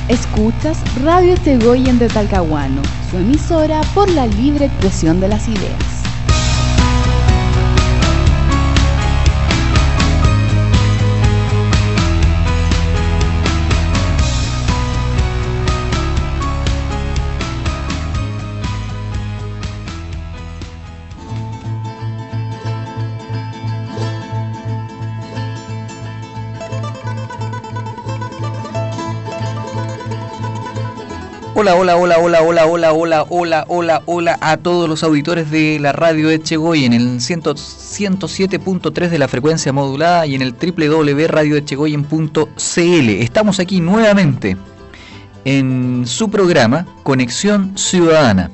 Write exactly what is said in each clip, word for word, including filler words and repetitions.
Escuchas Radio Echegoyen de Talcahuano, su emisora por la libre expresión de las ideas. Hola, hola, hola, hola, hola, hola, hola, hola, hola, hola a todos los auditores de la radio Echegoyen en el ciento siete punto tres de la frecuencia modulada y en el doble u doble u doble u punto radio echegoyen punto c l. Estamos aquí nuevamente en su programa Conexión Ciudadana.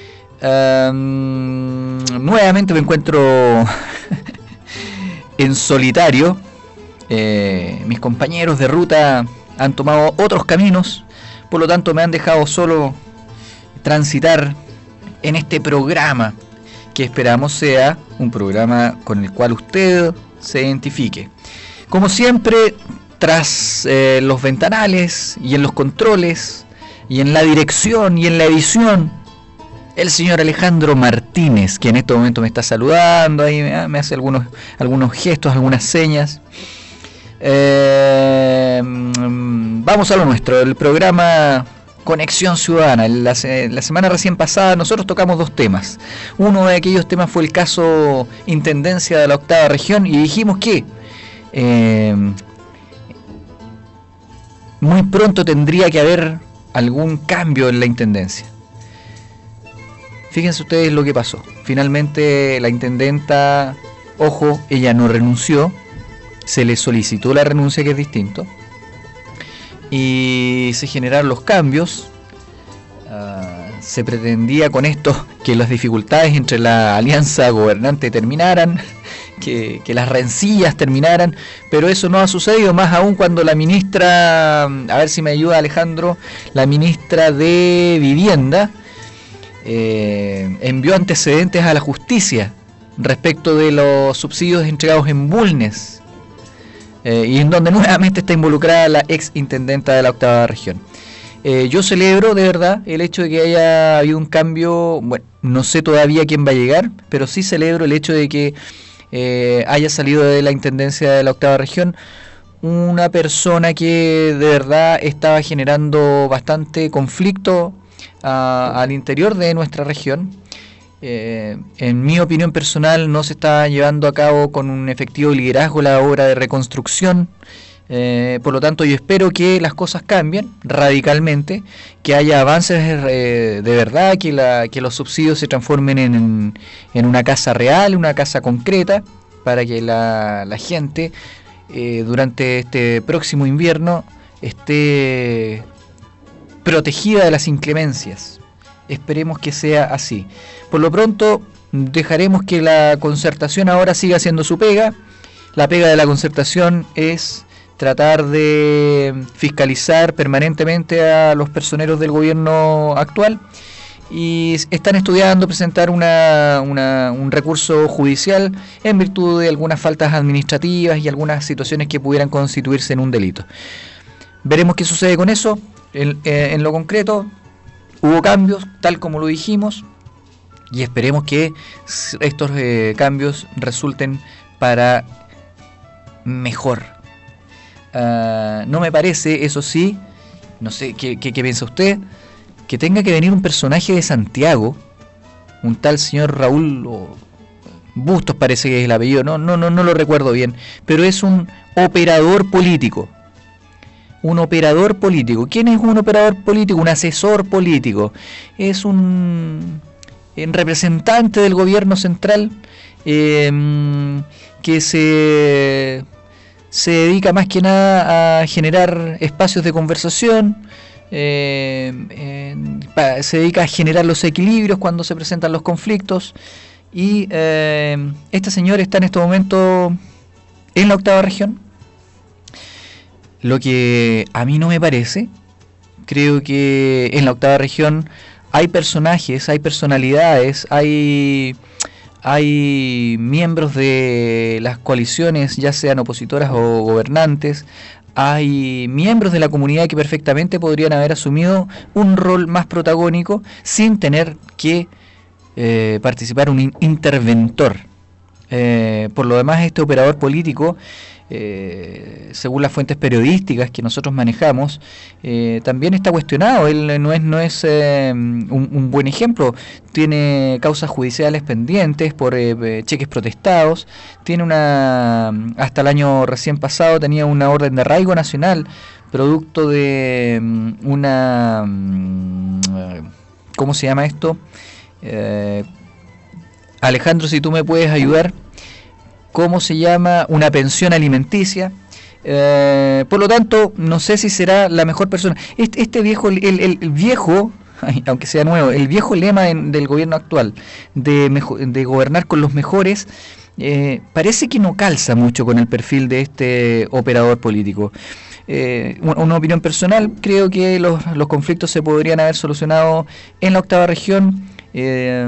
Um, nuevamente me encuentro en solitario. Eh, mis compañeros de ruta han tomado otros caminos. Por lo tanto, me han dejado solo transitar en este programa, que esperamos sea un programa con el cual usted se identifique. Como siempre, tras eh, los ventanales y en los controles, y en la dirección y en la edición, el señor Alejandro Martínez, que en este momento me está saludando, ahí me, me hace algunos, algunos gestos, algunas señas. Eh, vamos a lo nuestro, el programa Conexión Ciudadana. La, la semana recién pasada nosotros tocamos dos temas. Uno de aquellos temas fue el caso Intendencia de la Octava Región y dijimos que eh, muy pronto tendría que haber algún cambio en la Intendencia. Fíjense ustedes lo que pasó. Finalmente la intendenta, ojo, ella no renunció. Se le solicitó la renuncia, que es distinto, y se generaron los cambios. Uh, se pretendía con esto que las dificultades entre la alianza gobernante terminaran, que, que las rencillas terminaran, pero eso no ha sucedido, más aún cuando la ministra, a ver si me ayuda Alejandro, la ministra de Vivienda eh, envió antecedentes a la justicia respecto de los subsidios entregados en Bulnes. Eh, y en donde nuevamente está involucrada la ex intendenta de la Octava Región. Eh, yo celebro de verdad el hecho de que haya habido un cambio. Bueno, no sé todavía quién va a llegar, pero sí celebro el hecho de que eh, haya salido de la intendencia de la Octava Región una persona que de verdad estaba generando bastante conflicto a, al interior de nuestra región. Eh, en mi opinión personal no se está llevando a cabo con un efectivo liderazgo la obra de reconstrucción, eh, por lo tanto yo espero que las cosas cambien radicalmente, que haya avances eh, de verdad, que, la, que los subsidios se transformen en, en una casa real, una casa concreta, para que la, la gente eh, durante este próximo invierno esté protegida de las inclemencias. Esperemos que sea así. Por lo pronto dejaremos que la concertación ahora siga haciendo su pega. La pega de la concertación es tratar de fiscalizar permanentemente a los personeros del gobierno actual y están estudiando presentar una, una, un recurso judicial en virtud de algunas faltas administrativas y algunas situaciones que pudieran constituirse en un delito. Veremos qué sucede con eso. En, en lo concreto, hubo cambios, tal como lo dijimos, y esperemos que estos eh, cambios resulten para mejor. Uh, no me parece, eso sí, no sé qué, qué, qué piensa usted, que tenga que venir un personaje de Santiago, un tal señor Raúl Bustos, parece que es el apellido, no, no, no, no lo recuerdo bien, pero es un operador político. Un operador político. ¿Quién es un operador político? Un asesor político. Es un, un representante del gobierno central eh, que se, se dedica más que nada a generar espacios de conversación, eh, eh, se dedica a generar los equilibrios cuando se presentan los conflictos y eh, este señor está en este momento en la Octava Región. Lo que a mí no me parece, creo que en la Octava Región hay personajes, hay personalidades, hay, hay miembros de las coaliciones, ya sean opositoras o gobernantes, hay miembros de la comunidad que perfectamente podrían haber asumido un rol más protagónico sin tener que eh, participar un in- interventor. Eh, por lo demás, este operador político, eh, según las fuentes periodísticas que nosotros manejamos, eh, también está cuestionado. Él no es, no es eh, un, un buen ejemplo. Tiene causas judiciales pendientes por eh, cheques protestados. Tiene una, hasta el año recién pasado tenía una orden de arraigo nacional, producto de um, una, um, ¿cómo se llama esto? Eh, Alejandro, si tú me puedes ayudar, ¿cómo se llama? Una pensión alimenticia. Eh, por lo tanto, no sé si será la mejor persona. Este, este viejo, el, el, el viejo, aunque sea nuevo, el viejo lema en, del gobierno actual de, mejo, de gobernar con los mejores, eh, parece que no calza mucho con el perfil de este operador político. Eh, una opinión personal, creo que los, los conflictos se podrían haber solucionado en la octava región. Eh,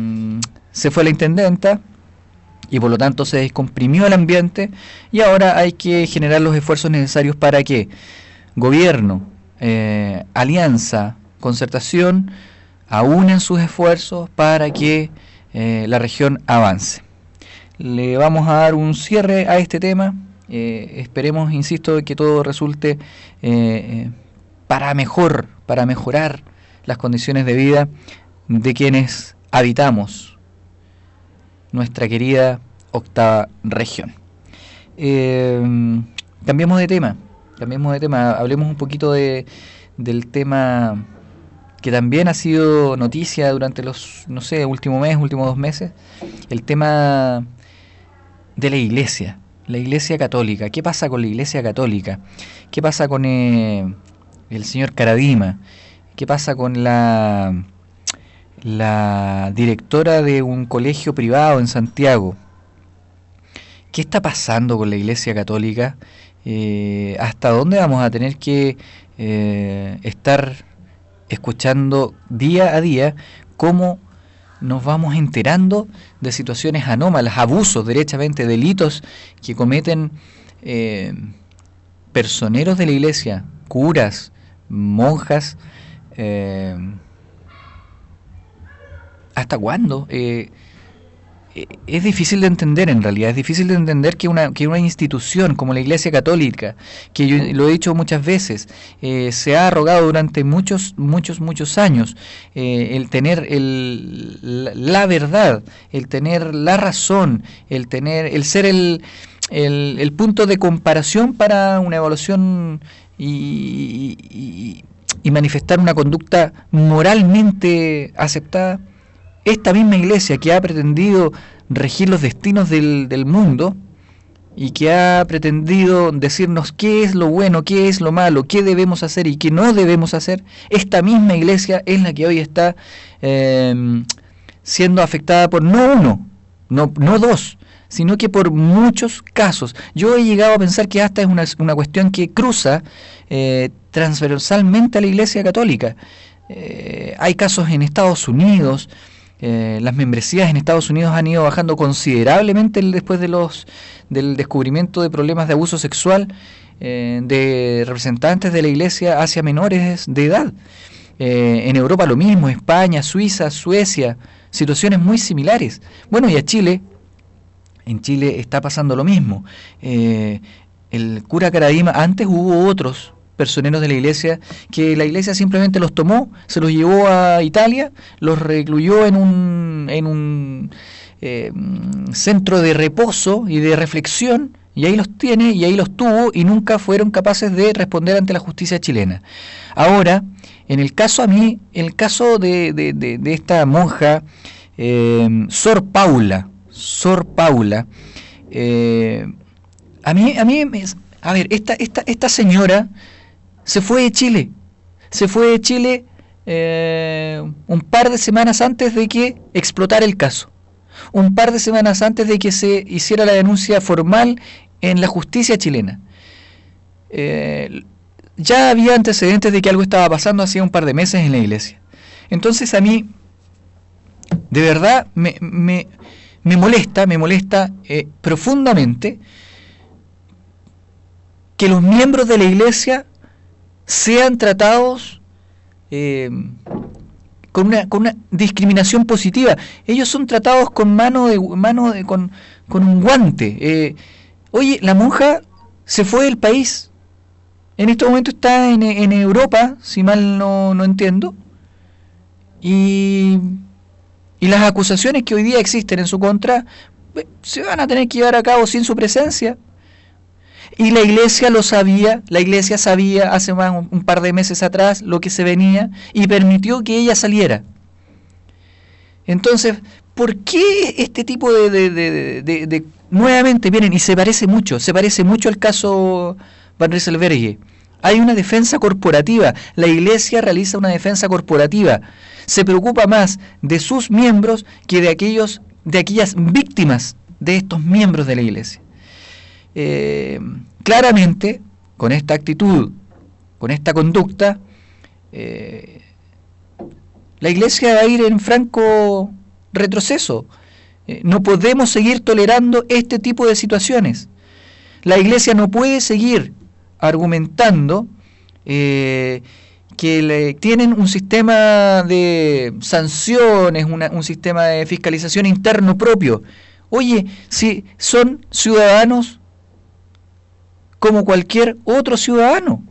se fue la intendenta y por lo tanto se descomprimió el ambiente, y ahora hay que generar los esfuerzos necesarios para que gobierno, eh, alianza, concertación aúnen sus esfuerzos para que eh, la región avance. Le vamos a dar un cierre a este tema. Eh, esperemos, insisto, que todo resulte eh, para mejor, para mejorar las condiciones de vida de quienes habitamos nuestra querida octava región. Eh, cambiemos de tema, cambiemos de tema, hablemos un poquito de, del tema que también ha sido noticia durante los, no sé, último mes, últimos dos meses, el tema de la iglesia, la iglesia católica. ¿Qué pasa con la iglesia católica? ¿Qué pasa con eh, el señor Caradima? ¿Qué pasa con la... la directora de un colegio privado en Santiago? ¿Qué está pasando con la Iglesia Católica? Eh, ¿Hasta dónde vamos a tener que eh, estar escuchando día a día cómo nos vamos enterando de situaciones anómalas, abusos, derechamente, delitos que cometen eh, personeros de la Iglesia, curas, monjas? Eh, ¿Hasta cuándo? Eh, es difícil de entender, en realidad, es difícil de entender que una, que una institución como la Iglesia Católica, que yo lo he dicho muchas veces, eh, se ha arrogado durante muchos, muchos, muchos años eh, el tener el, la, la verdad, el tener la razón, el tener, el ser el, el, el punto de comparación para una evaluación y, y, y manifestar una conducta moralmente aceptada. Esta misma iglesia que ha pretendido regir los destinos del, del mundo y que ha pretendido decirnos qué es lo bueno, qué es lo malo, qué debemos hacer y qué no debemos hacer, esta misma iglesia es la que hoy está eh, siendo afectada por no uno, no, no dos, sino que por muchos casos. Yo he llegado a pensar que hasta es una, una cuestión que cruza eh, transversalmente a la Iglesia Católica. Eh, hay casos en Estados Unidos. Eh, las membresías en Estados Unidos han ido bajando considerablemente después de los del descubrimiento de problemas de abuso sexual eh, de representantes de la Iglesia hacia menores de edad. Eh, en Europa lo mismo, España, Suiza, Suecia, situaciones muy similares. Bueno, y a Chile, en Chile está pasando lo mismo. Eh, el cura Caradima, antes hubo otros personeros de la iglesia que la iglesia simplemente los tomó, se los llevó a Italia, los recluyó en un en un eh, centro de reposo y de reflexión, y ahí los tiene y ahí los tuvo, y nunca fueron capaces de responder ante la justicia chilena. Ahora, en el caso a mí, el caso de, de, de, de esta monja eh, Sor Paula, Sor Paula, eh, a mí a mí a ver, esta esta esta señora se fue de Chile, se fue de Chile eh, un par de semanas antes de que explotara el caso, un par de semanas antes de que se hiciera la denuncia formal en la justicia chilena. Eh, ya había antecedentes de que algo estaba pasando hacía un par de meses en la iglesia. Entonces a mí, de verdad, me, me, me molesta, me molesta eh, profundamente que los miembros de la iglesia sean tratados eh, con una con una discriminación positiva. Ellos son tratados con mano de mano de, con con un guante. Eh, oye, la monja se fue del país. En este momento está en, en Europa, si mal no, no entiendo. Y, y las acusaciones que hoy día existen en su contra eh, se van a tener que llevar a cabo sin su presencia. Y la iglesia lo sabía, la iglesia sabía hace más un, un par de meses atrás lo que se venía y permitió que ella saliera. Entonces, ¿por qué este tipo de, de, de, de, de nuevamente vienen? Y se parece mucho, se parece mucho al caso Van Rysselberghe. Hay una defensa corporativa, la iglesia realiza una defensa corporativa, se preocupa más de sus miembros que de aquellos, de aquellas víctimas de estos miembros de la iglesia. Eh, claramente, con esta actitud, con esta conducta, eh, la iglesia va a ir en franco retroceso. Eh, no podemos seguir tolerando este tipo de situaciones. La iglesia no puede seguir argumentando eh, que le, tienen un sistema de sanciones, una, un sistema de fiscalización interno propio. Oye, si son ciudadanos como cualquier otro ciudadano.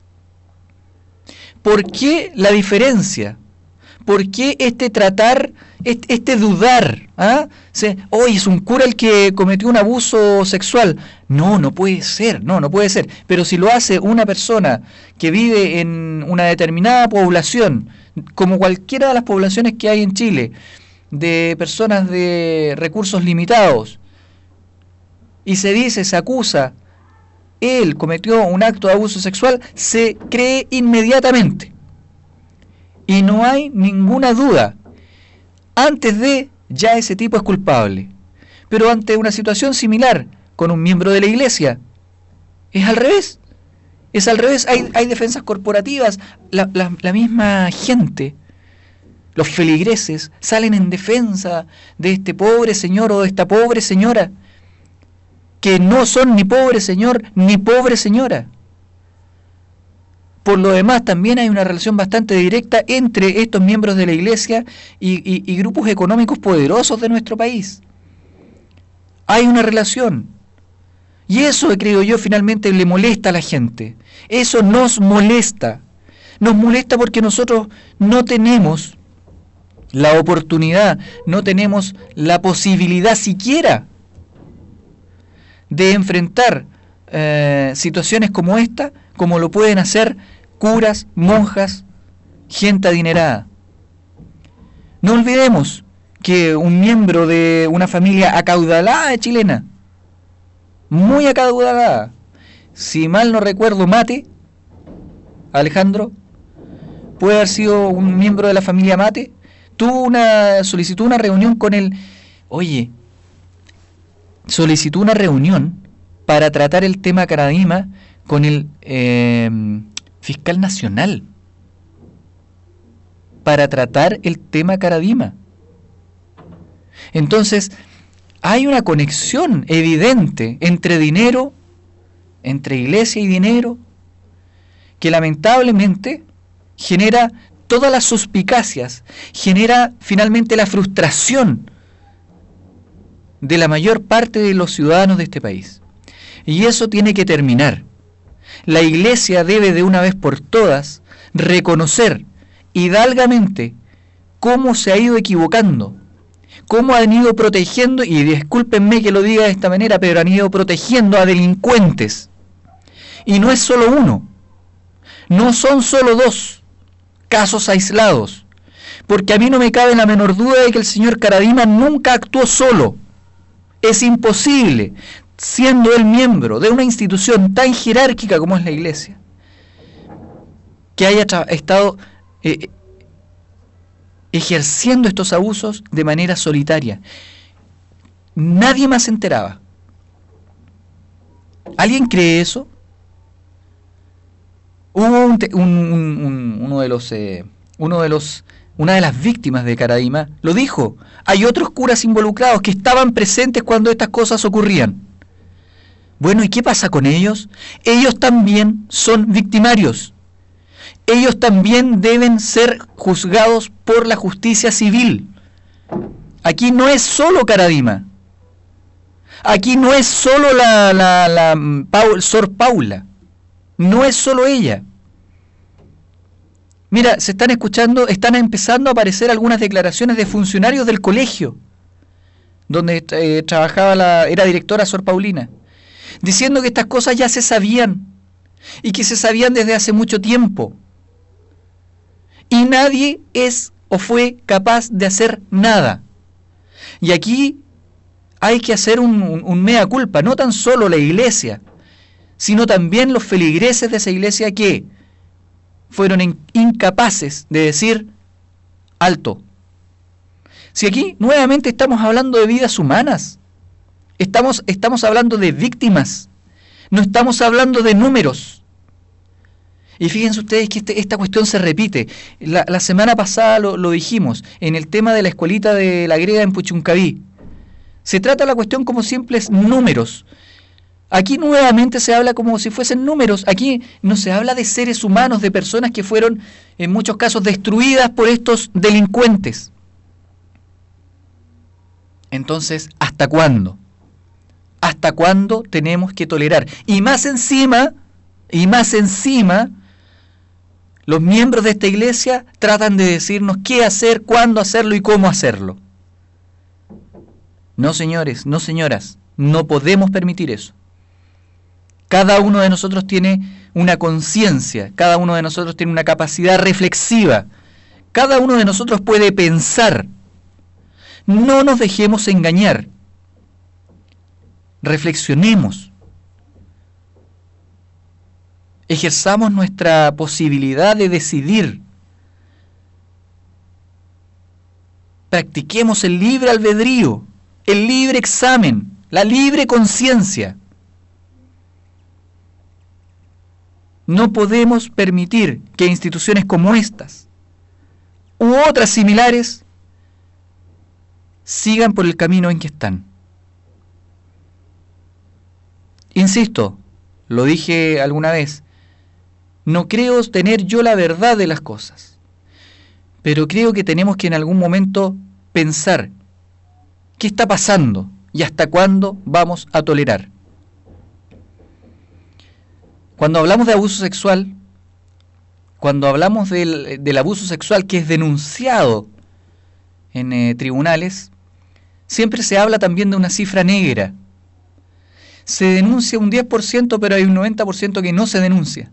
¿Por qué la diferencia? ¿Por qué este tratar, este, este dudar? ¿Ah? ¿Sí? Hoy es un cura el que cometió un abuso sexual. No, no puede ser, no, no puede ser. Pero si lo hace una persona que vive en una determinada población, como cualquiera de las poblaciones que hay en Chile, de personas de recursos limitados, y se dice, se acusa, él cometió un acto de abuso sexual, se cree inmediatamente. Y no hay ninguna duda. Antes de, ya ese tipo es culpable. Pero ante una situación similar con un miembro de la iglesia, es al revés. Es al revés. Hay, hay defensas corporativas. La, la, la misma gente, los feligreses, salen en defensa de este pobre señor o de esta pobre señora, que no son ni pobre señor ni pobre señora. Por lo demás, también hay una relación bastante directa entre estos miembros de la iglesia y, y, y grupos económicos poderosos de nuestro país. Hay una relación. Y eso, creo yo, finalmente le molesta a la gente. Eso nos molesta. Nos molesta porque nosotros no tenemos la oportunidad, no tenemos la posibilidad siquiera de enfrentar eh, situaciones como esta, como lo pueden hacer curas, monjas, gente adinerada. No olvidemos que un miembro de una familia acaudalada chilena, muy acaudalada, si mal no recuerdo, Mate, Alejandro, puede haber sido un miembro de la familia Mate, tuvo una, solicitó una reunión con el, oye, solicitó una reunión para tratar el tema Caradima con el eh, fiscal nacional, para tratar el tema Caradima. Entonces, hay una conexión evidente entre dinero, entre iglesia y dinero, que lamentablemente genera todas las suspicacias, genera finalmente la frustración de la mayor parte de los ciudadanos de este país. Y eso tiene que terminar. La iglesia debe de una vez por todas reconocer hidalgamente cómo se ha ido equivocando, cómo han ido protegiendo, y discúlpenme que lo diga de esta manera, pero han ido protegiendo a delincuentes. Y no es solo uno, no son solo dos casos aislados, porque a mí no me cabe la menor duda de que el señor Caradima nunca actuó solo. Es imposible, siendo él miembro de una institución tan jerárquica como es la iglesia, que haya estado eh, ejerciendo estos abusos de manera solitaria. Nadie más se enteraba. ¿Alguien cree eso? Hubo un, un, un, uno de los eh, uno de los una de las víctimas de Caradima lo dijo. Hay otros curas involucrados que estaban presentes cuando estas cosas ocurrían. Bueno, ¿y qué pasa con ellos? Ellos también son victimarios. Ellos también deben ser juzgados por la justicia civil. Aquí no es solo Caradima. Aquí no es solo la, la, la Paul, Sor Paula. No es solo ella. Mira, se están escuchando, están empezando a aparecer algunas declaraciones de funcionarios del colegio, donde eh, trabajaba la, era directora Sor Paulina, diciendo que estas cosas ya se sabían, y que se sabían desde hace mucho tiempo. Y nadie es o fue capaz de hacer nada. Y aquí hay que hacer un, un, un mea culpa, no tan solo la iglesia, sino también los feligreses de esa iglesia que fueron in, incapaces de decir alto. Si aquí nuevamente estamos hablando de vidas humanas, estamos, estamos hablando de víctimas, no estamos hablando de números. Y fíjense ustedes que este, esta cuestión se repite. La, la semana pasada lo, lo dijimos, en el tema de la escuelita de la Greda en Puchuncaví. Se trata la cuestión como simples números. Aquí nuevamente se habla como si fuesen números. Aquí no se habla de seres humanos, de personas que fueron en muchos casos destruidas por estos delincuentes. Entonces, ¿hasta cuándo? ¿Hasta cuándo tenemos que tolerar? Y más encima, y más encima, los miembros de esta iglesia tratan de decirnos qué hacer, cuándo hacerlo y cómo hacerlo. No, señores, no, señoras, no podemos permitir eso. Cada uno de nosotros tiene una conciencia, cada uno de nosotros tiene una capacidad reflexiva, cada uno de nosotros puede pensar. No nos dejemos engañar. Reflexionemos. Ejerzamos nuestra posibilidad de decidir. Practiquemos el libre albedrío, el libre examen, la libre conciencia. No podemos permitir que instituciones como estas u otras similares sigan por el camino en que están. Insisto, lo dije alguna vez, no creo tener yo la verdad de las cosas, pero creo que tenemos que en algún momento pensar qué está pasando y hasta cuándo vamos a tolerar. Cuando hablamos de abuso sexual, cuando hablamos del, del abuso sexual que es denunciado en eh, tribunales, siempre se habla también de una cifra negra. Se denuncia un diez por ciento, pero hay un noventa por ciento que no se denuncia.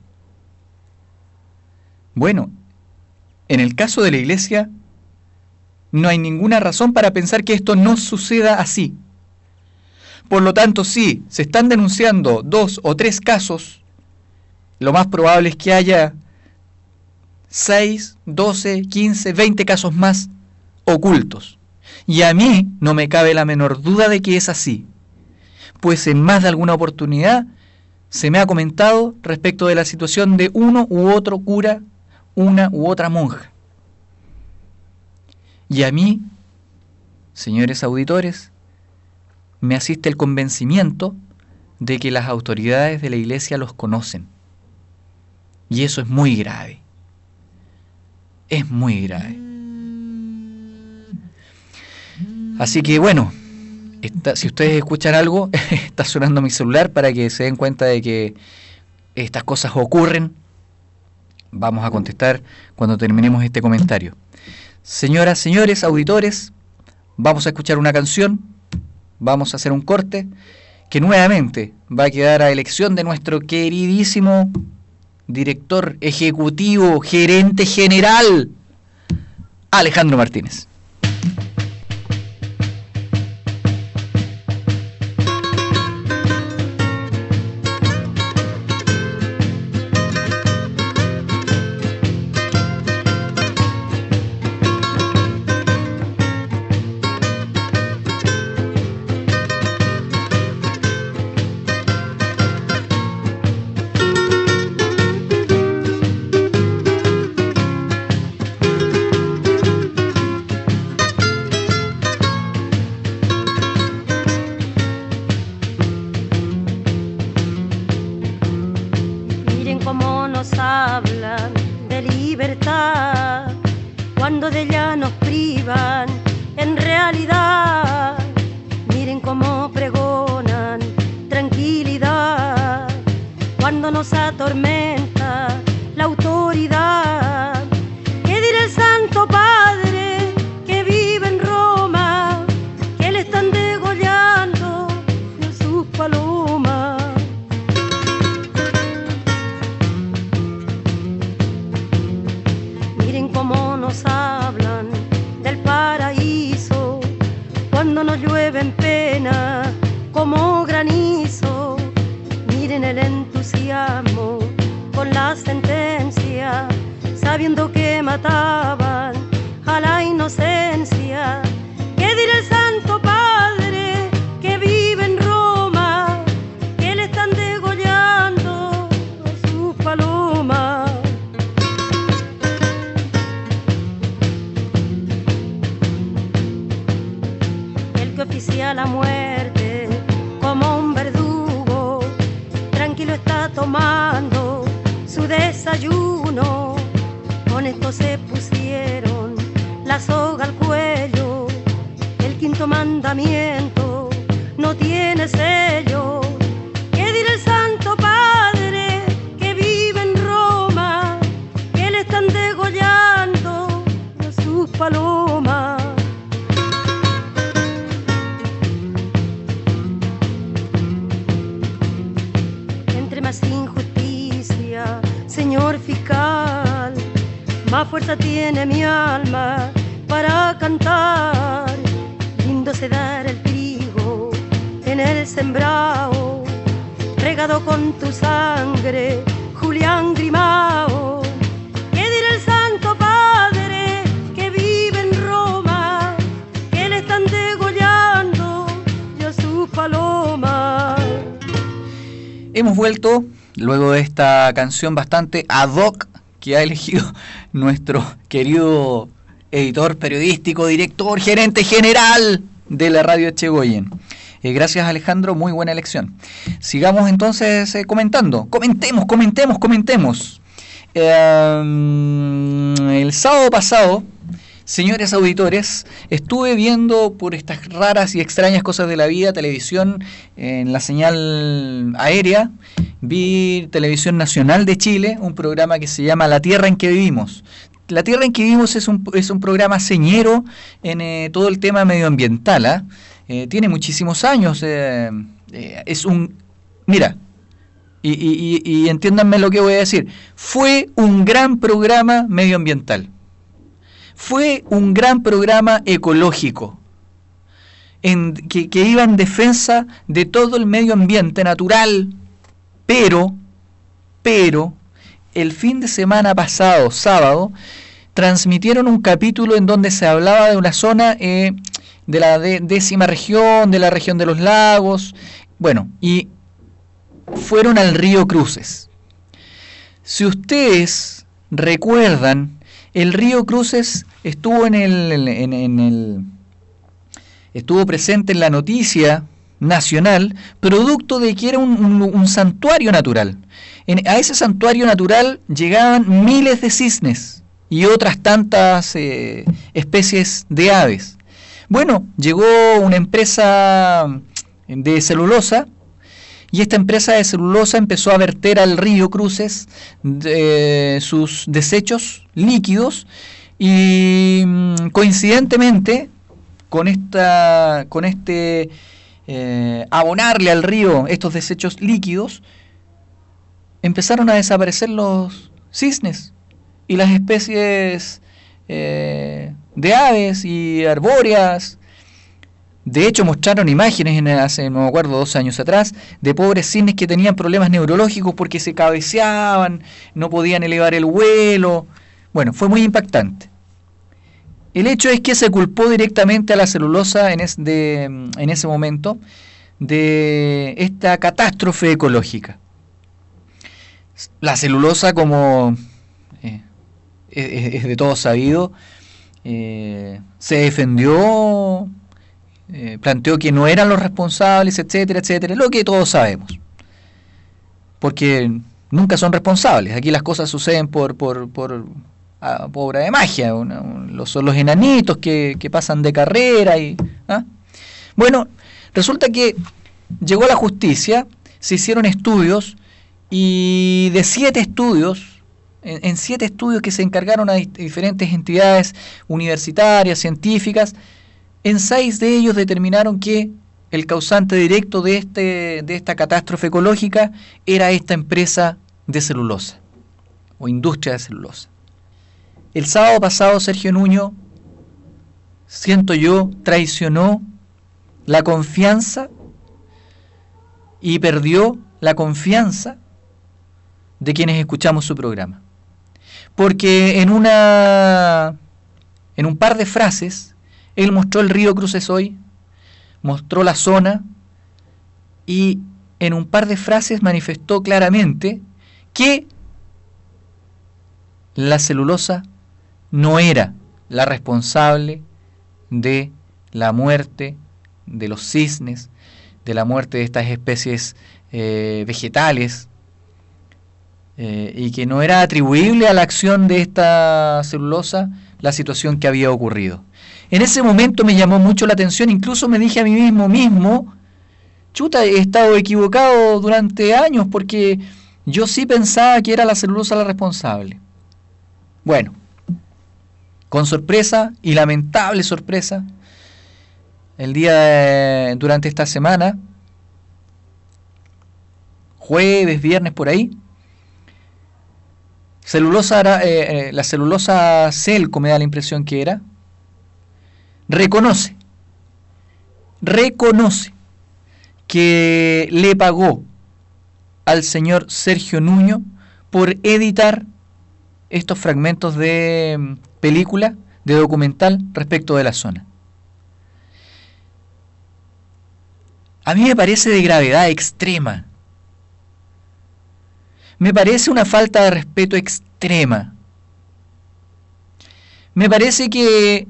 Bueno, en el caso de la iglesia, no hay ninguna razón para pensar que esto no suceda así. Por lo tanto, si se están denunciando dos o tres casos, lo más probable es que haya seis, doce, quince, veinte casos más ocultos. Y a mí no me cabe la menor duda de que es así, pues en más de alguna oportunidad se me ha comentado respecto de la situación de uno u otro cura, una u otra monja. Y a mí, señores auditores, me asiste el convencimiento de que las autoridades de la iglesia los conocen. Y eso es muy grave. Es muy grave. Así que bueno, esta, si ustedes escuchan algo, está sonando mi celular para que se den cuenta de que estas cosas ocurren. Vamos a contestar cuando terminemos este comentario. Señoras, señores, auditores, vamos a escuchar una canción, vamos a hacer un corte, que nuevamente va a quedar a elección de nuestro queridísimo director ejecutivo, gerente general, Alejandro Martínez. cuando de ella nos privan, en realidad, miren cómo pregonan tranquilidad, cuando nos atormenta la autoridad. ¿Qué dirá el Santo Padre que vive en Roma, que le están degollando en sus palomas? Miren cómo nos hablan del paraíso, cuando nos llueve en pena como granizo. Miren el entusiasmo con la sentencia, sabiendo que mataban a la inocencia. ¿Qué dirá el Santo Padre que vive en Roma, que le están degollando a sus palomas? El que oficia la muerte como un verdugo, tranquilo está tomando su desayuno. Con esto se pusieron la soga al cuello, el quinto mandamiento no tiene sello. ¿Qué dirá el Santo Padre que vive en Roma, que le están degollando a sus palomas? Entre más injusticia, señor fiscal, más fuerza tiene mi alma para cantar. Lindo se dar el trigo en el sembrado, regado con tu sangre, Julián Grimao. ¿Qué dirá el Santo Padre que vive en Roma, que le están degollando ya sus palomas? Hemos vuelto luego de esta canción bastante ad hoc que ha elegido nuestro querido editor periodístico, director, gerente general de la radio Echegoyen. Eh, gracias, Alejandro, muy buena elección. Sigamos entonces eh, comentando. Comentemos, comentemos, comentemos. Eh, el sábado pasado, señores auditores, estuve viendo por estas raras y extrañas cosas de la vida, televisión en la señal aérea. Vi Televisión Nacional de Chile, un programa que se llama La Tierra en que Vivimos. La Tierra en que Vivimos es un, es un programa señero en eh, todo el tema medioambiental. ¿eh? Eh, tiene muchísimos años. Eh, eh, es un... Mira, y, y, y, y entiéndanme lo que voy a decir. Fue un gran programa medioambiental. Fue un gran programa ecológico. En, que, que iba en defensa de todo el medio ambiente natural. Pero, pero, el fin de semana pasado, sábado, transmitieron un capítulo en donde se hablaba de una zona eh, de la de, décima región, de la región de los lagos, bueno, y fueron al río Cruces. Si ustedes recuerdan, el río Cruces estuvo en el, en, en el, estuvo presente en la noticia nacional, producto de que era un, un, un santuario natural. En, a ese santuario natural llegaban miles de cisnes y otras tantas eh, especies de aves. Bueno, llegó una empresa de celulosa y esta empresa de celulosa empezó a verter al río Cruces de, sus desechos líquidos y coincidentemente con esta con este eh, abonarle al río estos desechos líquidos, empezaron a desaparecer los cisnes y las especies eh, de aves y arbóreas. De hecho, mostraron imágenes en hace, no me acuerdo, dos años atrás, de pobres cisnes que tenían problemas neurológicos porque se cabeceaban, no podían elevar el vuelo. Bueno, fue muy impactante. El hecho es que se culpó directamente a la celulosa en, es de, en ese momento de esta catástrofe ecológica. La celulosa, como eh, es, es de todo sabido, eh, se defendió, eh, planteó que no eran los responsables, etcétera, etcétera, lo que todos sabemos. Porque nunca son responsables. Aquí las cosas suceden por, por, por, a, por obra de magia, una, un, los, son los enanitos que, que pasan de carrera. Y, ¿ah? Bueno, resulta que llegó la justicia, se hicieron estudios, y de siete estudios, en, en siete estudios que se encargaron a diferentes entidades universitarias, científicas, en seis de ellos determinaron que el causante directo de, este, de esta catástrofe ecológica era esta empresa de celulosa, o industria de celulosa. El sábado pasado Sergio Nuño, siento yo, traicionó la confianza y perdió la confianza de quienes escuchamos su programa. Porque en una en un par de frases, él mostró el río Crucesoy, mostró la zona, y en un par de frases manifestó claramente que la celulosa no era la responsable de la muerte de los cisnes, de la muerte de estas especies eh, vegetales, eh, y que no era atribuible a la acción de esta celulosa la situación que había ocurrido. En ese momento me llamó mucho la atención, incluso me dije a mí mismo mismo, chuta, he estado equivocado durante años porque yo sí pensaba que era la celulosa la responsable. Bueno, con sorpresa y lamentable sorpresa, el día de, durante esta semana, jueves, viernes, por ahí, celulosa, eh, eh, la celulosa Celco, me da la impresión que era, reconoce, reconoce que le pagó al señor Sergio Nuño por editar estos fragmentos de película, de documental respecto de la zona. A mí me parece de gravedad extrema. Me parece una falta de respeto extrema. Me parece que,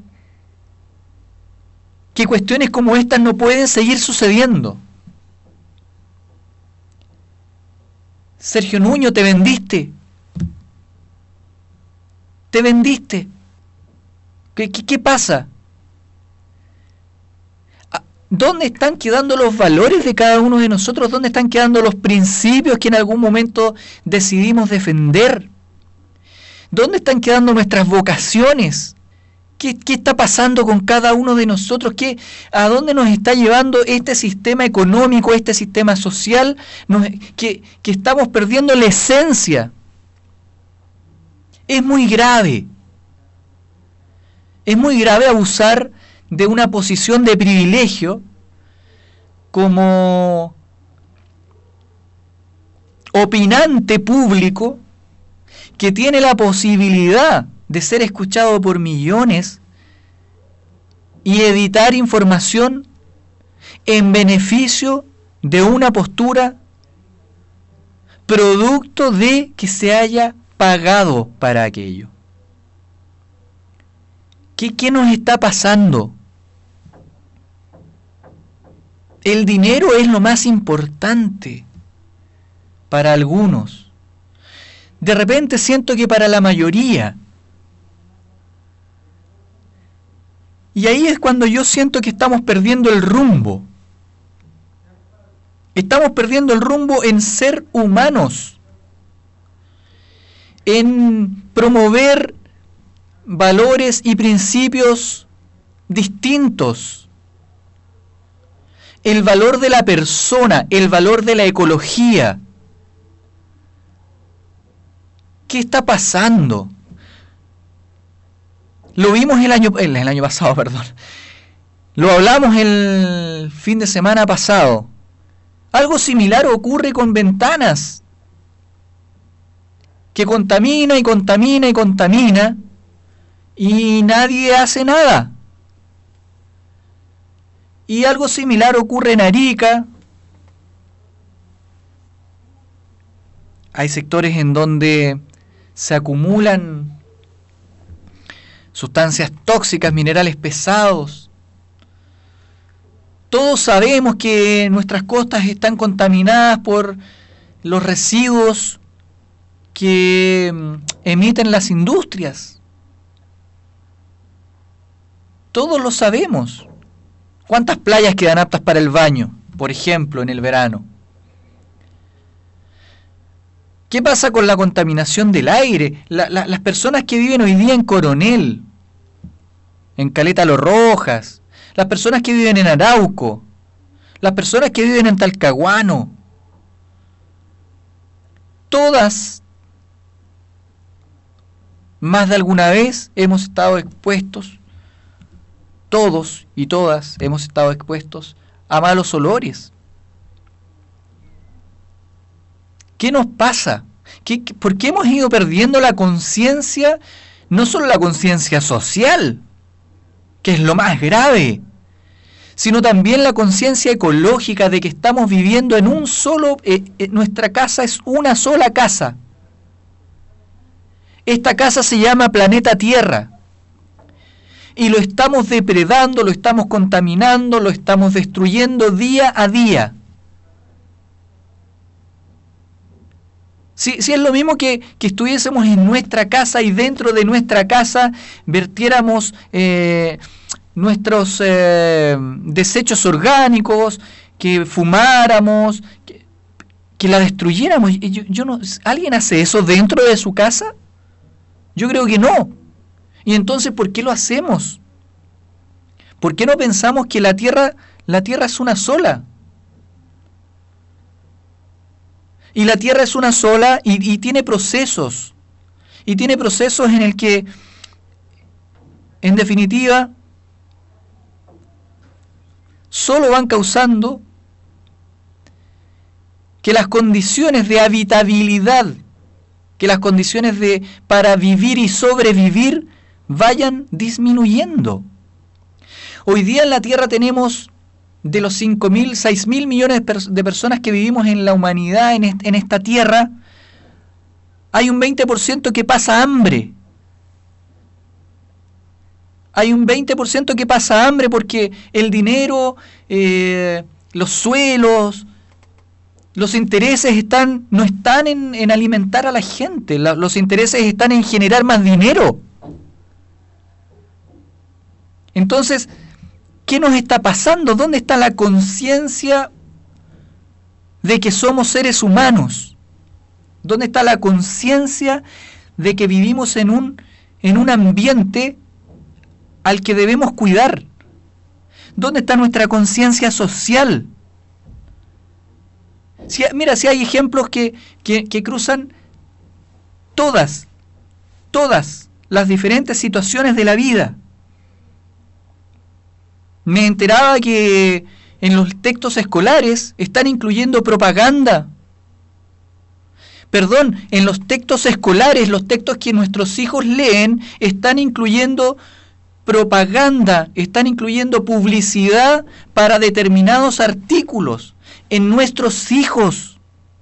que cuestiones como estas no pueden seguir sucediendo. Sergio Nuño, te vendiste. Te vendiste. ¿Qué, qué, qué pasa? ¿Dónde están quedando los valores de cada uno de nosotros? ¿Dónde están quedando los principios que en algún momento decidimos defender? ¿Dónde están quedando nuestras vocaciones? ¿Qué, qué está pasando con cada uno de nosotros? ¿Qué, ¿A dónde nos está llevando este sistema económico, este sistema social? Nos, que, que estamos perdiendo la esencia. Es muy grave. Es muy grave abusar de una posición de privilegio como opinante público que tiene la posibilidad de ser escuchado por millones y editar información en beneficio de una postura producto de que se haya pagado para aquello. ¿Qué, qué nos está pasando? El dinero es lo más importante para algunos. De repente siento que para la mayoría. Y ahí es cuando yo siento que estamos perdiendo el rumbo. Estamos perdiendo el rumbo en ser humanos, en promover valores y principios distintos. El valor de la persona, el valor de la ecología. ¿Qué está pasando? Lo vimos el año, el, el año pasado, perdón. Lo hablamos el fin de semana pasado. Algo similar ocurre con Ventanas, que contamina y contamina y contamina y nadie hace nada. Y algo similar ocurre en Arica. Hay sectores en donde se acumulan sustancias tóxicas, minerales pesados. Todos sabemos que nuestras costas están contaminadas por los residuos que emiten las industrias. Todos lo sabemos. ¿Cuántas playas quedan aptas para el baño, por ejemplo, en el verano? ¿Qué pasa con la contaminación del aire? La, la, las personas que viven hoy día en Coronel, en Caleta Los Rojas, las personas que viven en Arauco, las personas que viven en Talcahuano, todas, más de alguna vez hemos estado expuestos, todos y todas hemos estado expuestos a malos olores. ¿Qué nos pasa? ¿Qué, qué, ¿Por qué hemos ido perdiendo la conciencia, no solo la conciencia social, que es lo más grave, sino también la conciencia ecológica de que estamos viviendo en un solo, eh, eh, nuestra casa es una sola casa. Esta casa se llama planeta Tierra. Y lo estamos depredando, lo estamos contaminando, lo estamos destruyendo día a día. Si, si es lo mismo que, que estuviésemos en nuestra casa y dentro de nuestra casa vertiéramos eh, nuestros eh, desechos orgánicos, que fumáramos, que, que la destruyéramos. Yo, yo no, ¿alguien hace eso dentro de su casa? Yo creo que no. Y entonces, ¿por qué lo hacemos? ¿Por qué no pensamos que la tierra, la tierra es una sola? Y la tierra es una sola y, y tiene procesos. Y tiene procesos en el que, en definitiva, solo van causando que las condiciones de habitabilidad, que las condiciones de para vivir y sobrevivir vayan disminuyendo. Hoy día en la Tierra tenemos de los cinco mil, seis mil millones de, pers- de personas que vivimos en la humanidad, en, est- en esta Tierra, hay un veinte por ciento que pasa hambre. Hay un veinte por ciento que pasa hambre porque el dinero, eh, los suelos, los intereses están no están en, en alimentar a la gente, la, los intereses están en generar más dinero. Entonces, ¿qué nos está pasando? ¿Dónde está la conciencia de que somos seres humanos? ¿Dónde está la conciencia de que vivimos en un, en un ambiente al que debemos cuidar? ¿Dónde está nuestra conciencia social? Si, mira, si hay ejemplos que, que, que cruzan todas, todas las diferentes situaciones de la vida. Me enteraba que en los textos escolares están incluyendo propaganda. Perdón, en los textos escolares, los textos que nuestros hijos leen, están incluyendo propaganda, están incluyendo publicidad para determinados artículos en nuestros hijos.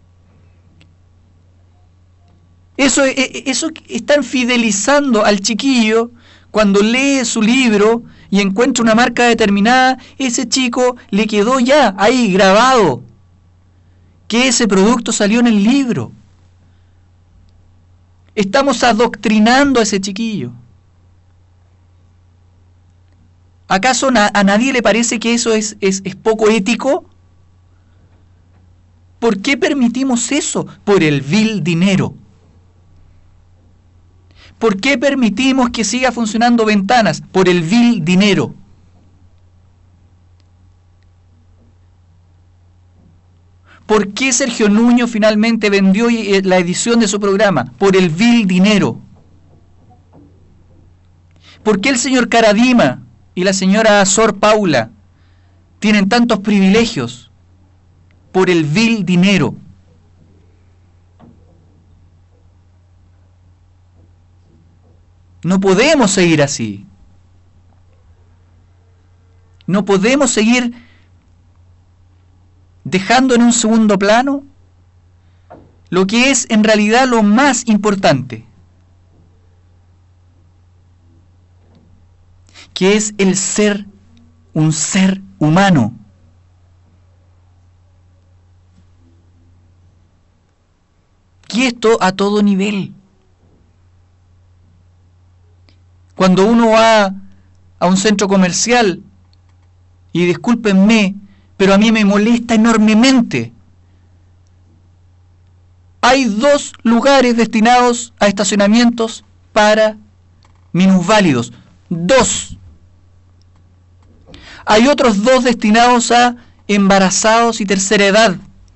Eso, eso están fidelizando al chiquillo cuando lee su libro y encuentra una marca determinada. Ese chico le quedó ya ahí grabado que ese producto salió en el libro. Estamos adoctrinando a ese chiquillo. ¿Acaso na- a nadie le parece que eso es, es, es poco ético? ¿Por qué permitimos eso? Por el vil dinero. ¿Por qué permitimos que siga funcionando Ventanas? Por el vil dinero. ¿Por qué Sergio Nuño finalmente vendió la edición de su programa? Por el vil dinero. ¿Por qué el señor Caradima y la señora Sor Paula tienen tantos privilegios? Por el vil dinero. No podemos seguir así. No podemos seguir dejando en un segundo plano lo que es en realidad lo más importante, que es el ser un ser humano. Y esto a todo nivel. Cuando uno va a un centro comercial, y discúlpenme, pero a mí me molesta enormemente. Hay dos lugares destinados a estacionamientos para minusválidos. Dos. Hay otros dos destinados a embarazados y tercera edad.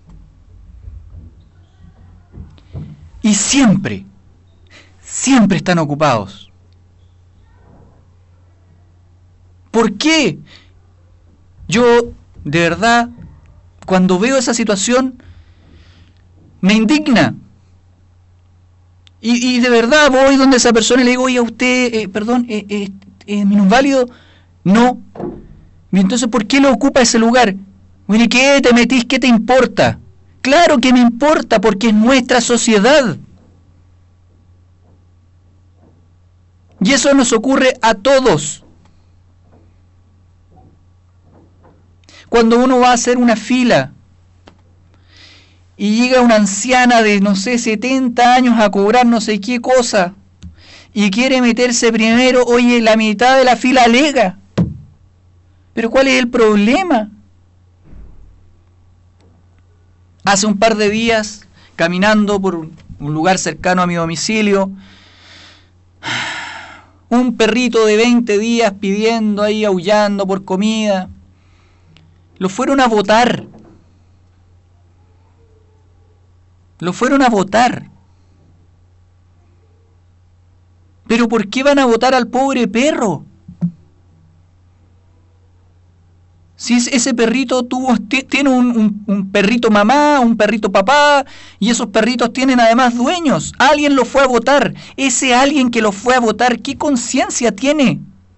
Y siempre, siempre están ocupados. ¿Por qué? Yo, de verdad, cuando veo esa situación, me indigna. Y, y de verdad voy donde esa persona y le digo, oye, a usted, eh, perdón, ¿es eh, eh, minusválido? No. Y entonces, ¿por qué lo ocupa ese lugar? Bueno, ¿y qué te metís? ¿Qué te importa? Claro que me importa, porque es nuestra sociedad. Y eso nos ocurre a todos. Cuando uno va a hacer una fila y llega una anciana de, no sé, setenta años a cobrar no sé qué cosa y quiere meterse primero, oye, la mitad de la fila alega. ¿Pero cuál es el problema? Hace un par de días, caminando por un lugar cercano a mi domicilio, un perrito de veinte días pidiendo ahí, aullando por comida. Lo fueron a botar. Lo fueron a botar. ¿Pero por qué van a botar al pobre perro? Si ese perrito tuvo, tiene un, un, un perrito mamá, un perrito papá, y esos perritos tienen además dueños. Alguien lo fue a botar. Ese alguien que lo fue a botar, ¿qué conciencia tiene?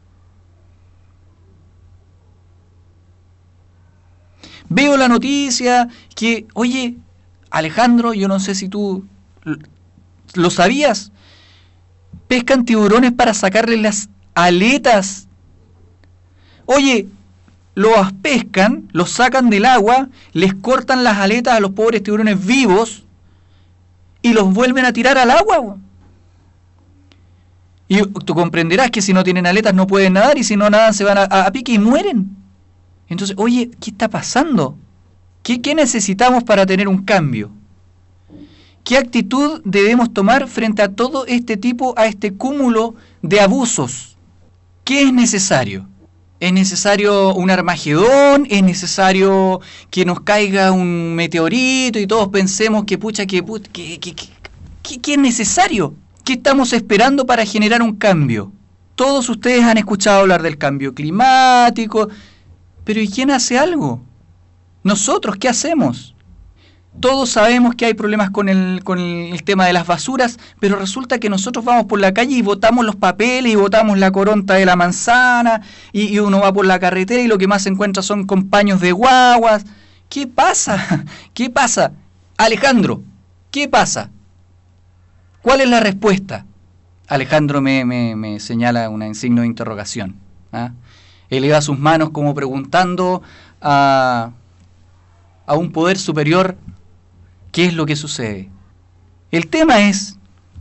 Veo la noticia que, oye, Alejandro, yo no sé si tú lo sabías, pescan tiburones para sacarles las aletas. Oye, los pescan, los sacan del agua, les cortan las aletas a los pobres tiburones vivos y los vuelven a tirar al agua. Y tú comprenderás que si no tienen aletas no pueden nadar, y si no nadan se van a, a, a pique y mueren. Entonces, oye, ¿qué está pasando? ¿Qué, ¿Qué necesitamos para tener un cambio? ¿Qué actitud debemos tomar frente a todo este tipo, a este cúmulo de abusos? ¿Qué es necesario? ¿Es necesario un Armagedón? ¿Es necesario que nos caiga un meteorito y todos pensemos que pucha, que, pucha, que, que, que, que, que es necesario? ¿Qué estamos esperando para generar un cambio? Todos ustedes han escuchado hablar del cambio climático, pero ¿y quién hace algo? ¿Nosotros qué hacemos? Todos sabemos que hay problemas con el, con el tema de las basuras, pero resulta que nosotros vamos por la calle y botamos los papeles y botamos la coronta de la manzana, y, y uno va por la carretera y lo que más se encuentra son con paños de guaguas. ¿Qué pasa? ¿Qué pasa? Alejandro, ¿qué pasa? ¿Cuál es la respuesta? Alejandro me, me, me señala un signo de interrogación. ¿Ah? Eleva sus manos como preguntando a, a un poder superior qué es lo que sucede. El tema es,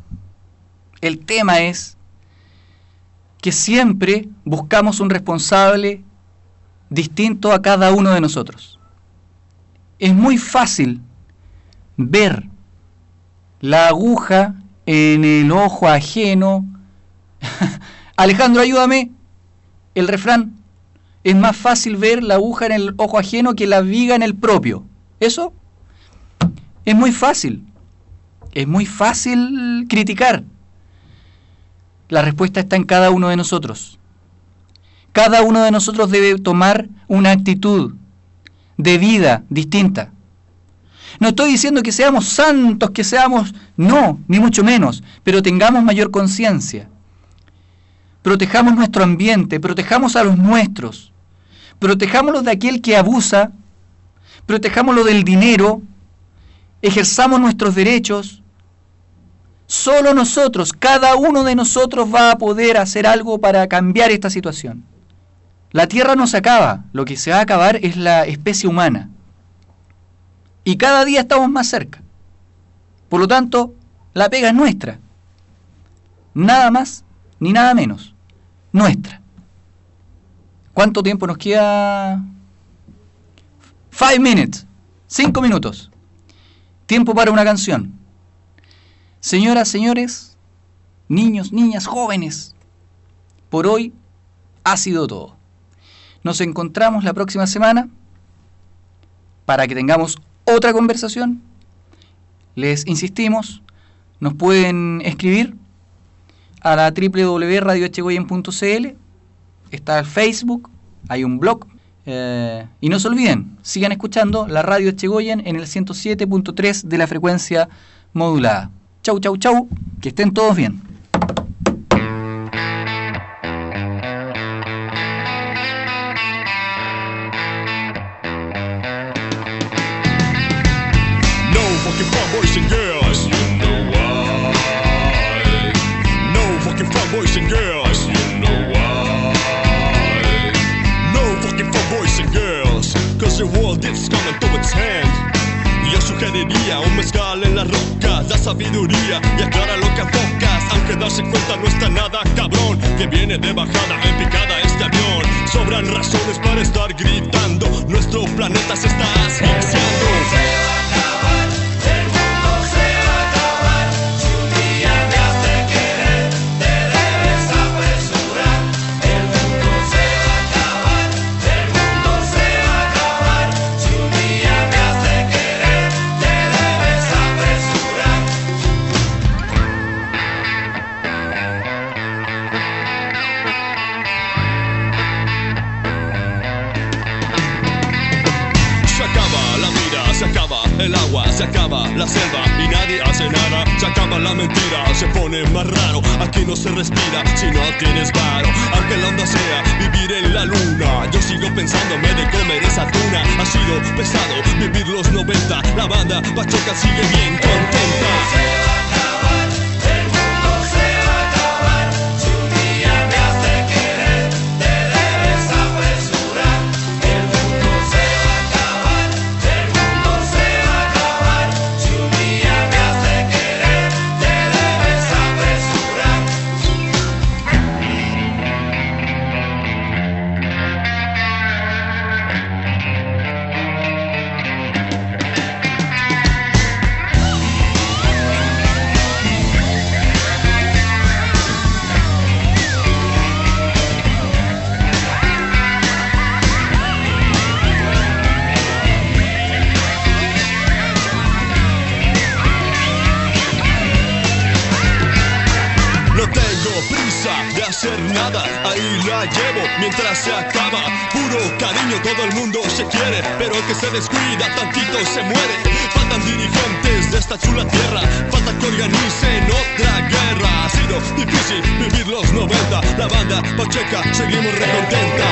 el tema es que siempre buscamos un responsable distinto a cada uno de nosotros. Es muy fácil ver la aguja en el ojo ajeno. Alejandro, ayúdame. El refrán, es más fácil ver la aguja en el ojo ajeno que la viga en el propio. ¿Eso? Es muy fácil. Es muy fácil criticar. La respuesta está en cada uno de nosotros. Cada uno de nosotros debe tomar una actitud de vida distinta. No estoy diciendo que seamos santos, que seamos... No, ni mucho menos. Pero tengamos mayor conciencia. Protejamos nuestro ambiente, protejamos a los nuestros, protejámoslos de aquel que abusa, protejámoslo del dinero, ejerzamos nuestros derechos. Solo nosotros, cada uno de nosotros va a poder hacer algo para cambiar esta situación. La Tierra no se acaba, lo que se va a acabar es la especie humana. Y cada día estamos más cerca. Por lo tanto, la pega es nuestra. Nada más ni nada menos. Nuestra. ¿Cuánto tiempo nos queda? Five minutes. Cinco minutos. Tiempo para una canción. Señoras, señores, niños, niñas, jóvenes, por hoy ha sido todo. Nos encontramos la próxima semana para que tengamos otra conversación. Les insistimos, nos pueden escribir a la doble u doble u doble u punto radio echegoyen punto c l. Está el Facebook, hay un blog. Eh, y no se olviden, sigan escuchando la Radio Echegoyen en el ciento siete punto tres de la frecuencia modulada. Chau, chau, chau, que estén todos bien. No fucking fun boys and girls, you know why. No fucking fun boys and girls, you know why. No fucking fun boys and girls, cause the world is coming to its hand. Yo sugeriría un mezcal en las rocas, la sabiduría y aclara lo que enfocas. Aunque darse cuenta no está nada cabrón, que viene de bajada en picada este avión. Sobran razones para estar gritando, nuestro planeta se está asfixiando. El agua, se acaba la selva y nadie hace nada. Se acaba la mentira, se pone más raro. Aquí no se respira si no tienes varo. Aunque la onda sea vivir en la luna, yo sigo pensándome de comer esa tuna. Ha sido pesado vivir los noventa. La banda Pacheca sigue bien contenta. Nada, ahí la llevo mientras se acaba. Puro cariño, todo el mundo se quiere, pero el que se descuida tantito se muere. Faltan dirigentes de esta chula tierra, falta que organicen otra guerra. Ha sido difícil vivir los noventa, la banda Pacheca seguimos recontenta.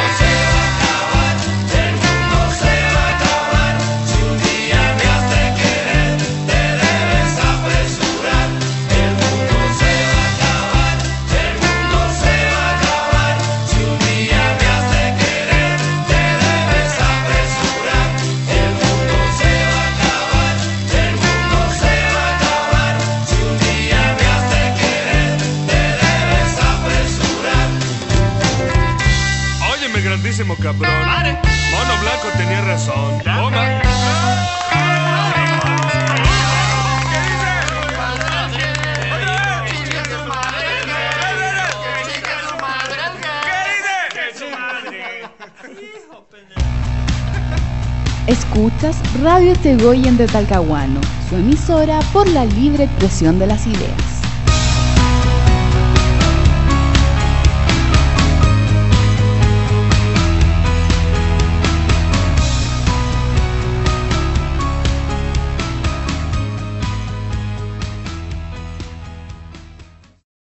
Grandísimo cabrón. Mono Blanco tenía razón. Toma. Escuchas Radio Echegoyen de Talcahuano, su emisora por la libre expresión de las ideas.